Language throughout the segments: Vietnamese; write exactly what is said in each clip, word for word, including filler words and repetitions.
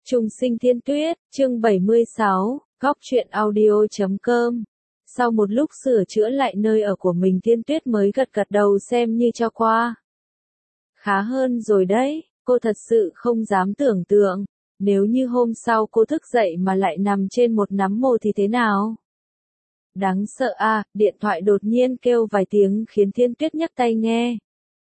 Trùng sinh thiên tuyết, chương bảy mươi sáu, góc truyện audio chấm com. Sau một lúc sửa chữa lại nơi ở của mình, Thiên Tuyết mới gật gật đầu xem như cho qua. Khá hơn rồi đấy, cô thật sự không dám tưởng tượng, nếu như hôm sau cô thức dậy mà lại nằm trên một nắm mồ thì thế nào? Đáng sợ à, điện thoại đột nhiên kêu vài tiếng khiến Thiên Tuyết nhấc tay nghe.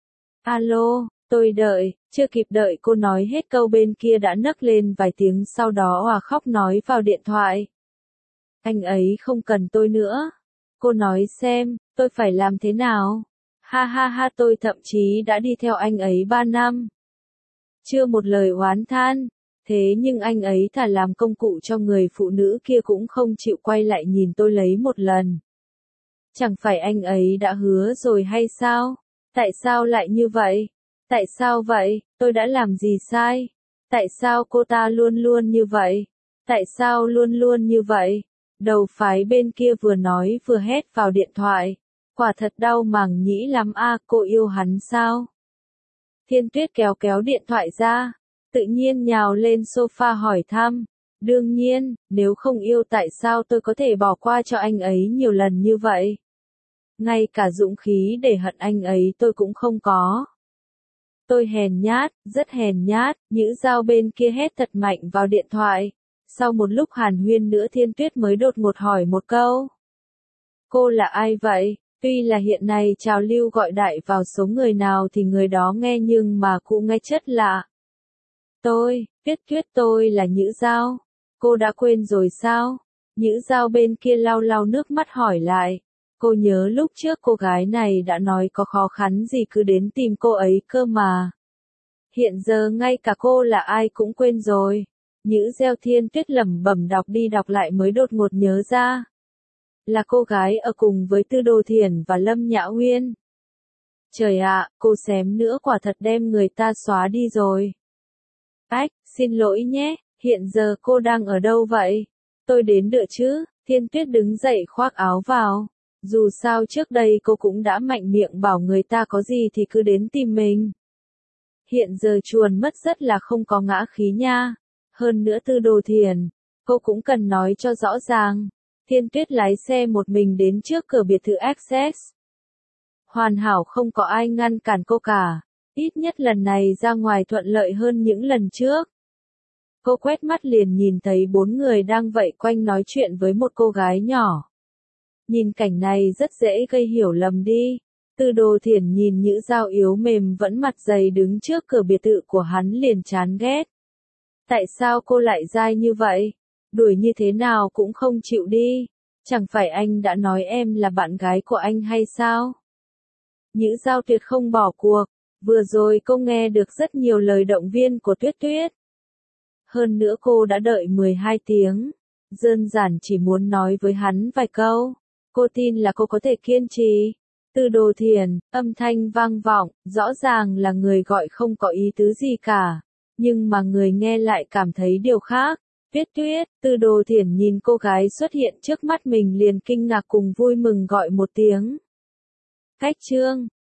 Alo, tôi đợi, chưa kịp đợi cô nói hết câu bên kia đã nấc lên vài tiếng, sau đó òa khóc nói vào điện thoại. Anh ấy không cần tôi nữa. Cô nói xem, tôi phải làm thế nào? Ha ha ha, tôi thậm chí đã đi theo anh ấy ba năm. Chưa một lời oán than, thế nhưng anh ấy thà làm công cụ cho người phụ nữ kia cũng không chịu quay lại nhìn tôi lấy một lần. Chẳng phải anh ấy đã hứa rồi hay sao? Tại sao lại như vậy? Tại sao vậy? Tôi đã làm gì sai? Tại sao cô ta luôn luôn như vậy? Tại sao luôn luôn như vậy? Đầu phái bên kia vừa nói vừa hét vào điện thoại. Quả thật đau màng nhĩ lắm a, à, cô yêu hắn sao? Thiên Tuyết kéo kéo điện thoại ra, tự nhiên nhào lên sofa hỏi thăm. Đương nhiên, nếu không yêu tại sao tôi có thể bỏ qua cho anh ấy nhiều lần như vậy? Ngay cả dũng khí để hận anh ấy tôi cũng không có. Tôi hèn nhát, rất hèn nhát, Nhữ Giao bên kia hét thật mạnh vào điện thoại. Sau một lúc hàn huyên nữa, Thiên Tuyết mới đột ngột hỏi một câu. Cô là ai vậy? Tuy là hiện nay trào lưu gọi đại vào số người nào thì người đó nghe, nhưng mà cụ nghe chất lạ. Tôi, Tuyết Tuyết, tôi là Nhữ Giao. Cô đã quên rồi sao? Nhữ Giao bên kia lau lau nước mắt hỏi lại. Cô nhớ lúc trước cô gái này đã nói có khó khăn gì cứ đến tìm cô ấy cơ mà. Hiện giờ ngay cả cô là ai cũng quên rồi. Nhữ Giao. Thiên Tuyết lẩm bẩm đọc đi đọc lại mới đột ngột nhớ ra. Là cô gái ở cùng với Tư Đồ Thiển và Lâm Nhã Uyên. Trời ạ, cô xém nữa quả thật đem người ta xóa đi rồi. Ách, xin lỗi nhé, hiện giờ cô đang ở đâu vậy? Tôi đến đợi chứ. Thiên Tuyết đứng dậy khoác áo vào. Dù sao trước đây cô cũng đã mạnh miệng bảo người ta có gì thì cứ đến tìm mình. Hiện giờ chuồn mất rất là không có ngã khí nha. Hơn nữa Tư Đồ Thiển, cô cũng cần nói cho rõ ràng. Thiên Tuyết lái xe một mình đến trước cửa biệt thự Access. Hoàn hảo, không có ai ngăn cản cô cả. Ít nhất lần này ra ngoài thuận lợi hơn những lần trước. Cô quét mắt liền nhìn thấy bốn người đang vây quanh nói chuyện với một cô gái nhỏ. Nhìn cảnh này rất dễ gây hiểu lầm đi. Tư Đồ Thiển nhìn Nhữ Giao yếu mềm vẫn mặt dày đứng trước cửa biệt thự của hắn liền chán ghét. Tại sao cô lại dai như vậy? Đuổi như thế nào cũng không chịu đi. Chẳng phải anh đã nói em là bạn gái của anh hay sao? Nhữ Giao tuyệt không bỏ cuộc. Vừa rồi cô nghe được rất nhiều lời động viên của Tuyết Tuyết. Hơn nữa cô đã đợi mười hai tiếng. Đơn giản chỉ muốn nói với hắn vài câu. Cô tin là cô có thể kiên trì. Tư Đồ Thiển, âm thanh vang vọng, rõ ràng là người gọi không có ý tứ gì cả. Nhưng mà người nghe lại cảm thấy điều khác. Tuyết Tuyết, Tư Đồ Thiển nhìn cô gái xuất hiện trước mắt mình liền kinh ngạc cùng vui mừng gọi một tiếng. Cách trương,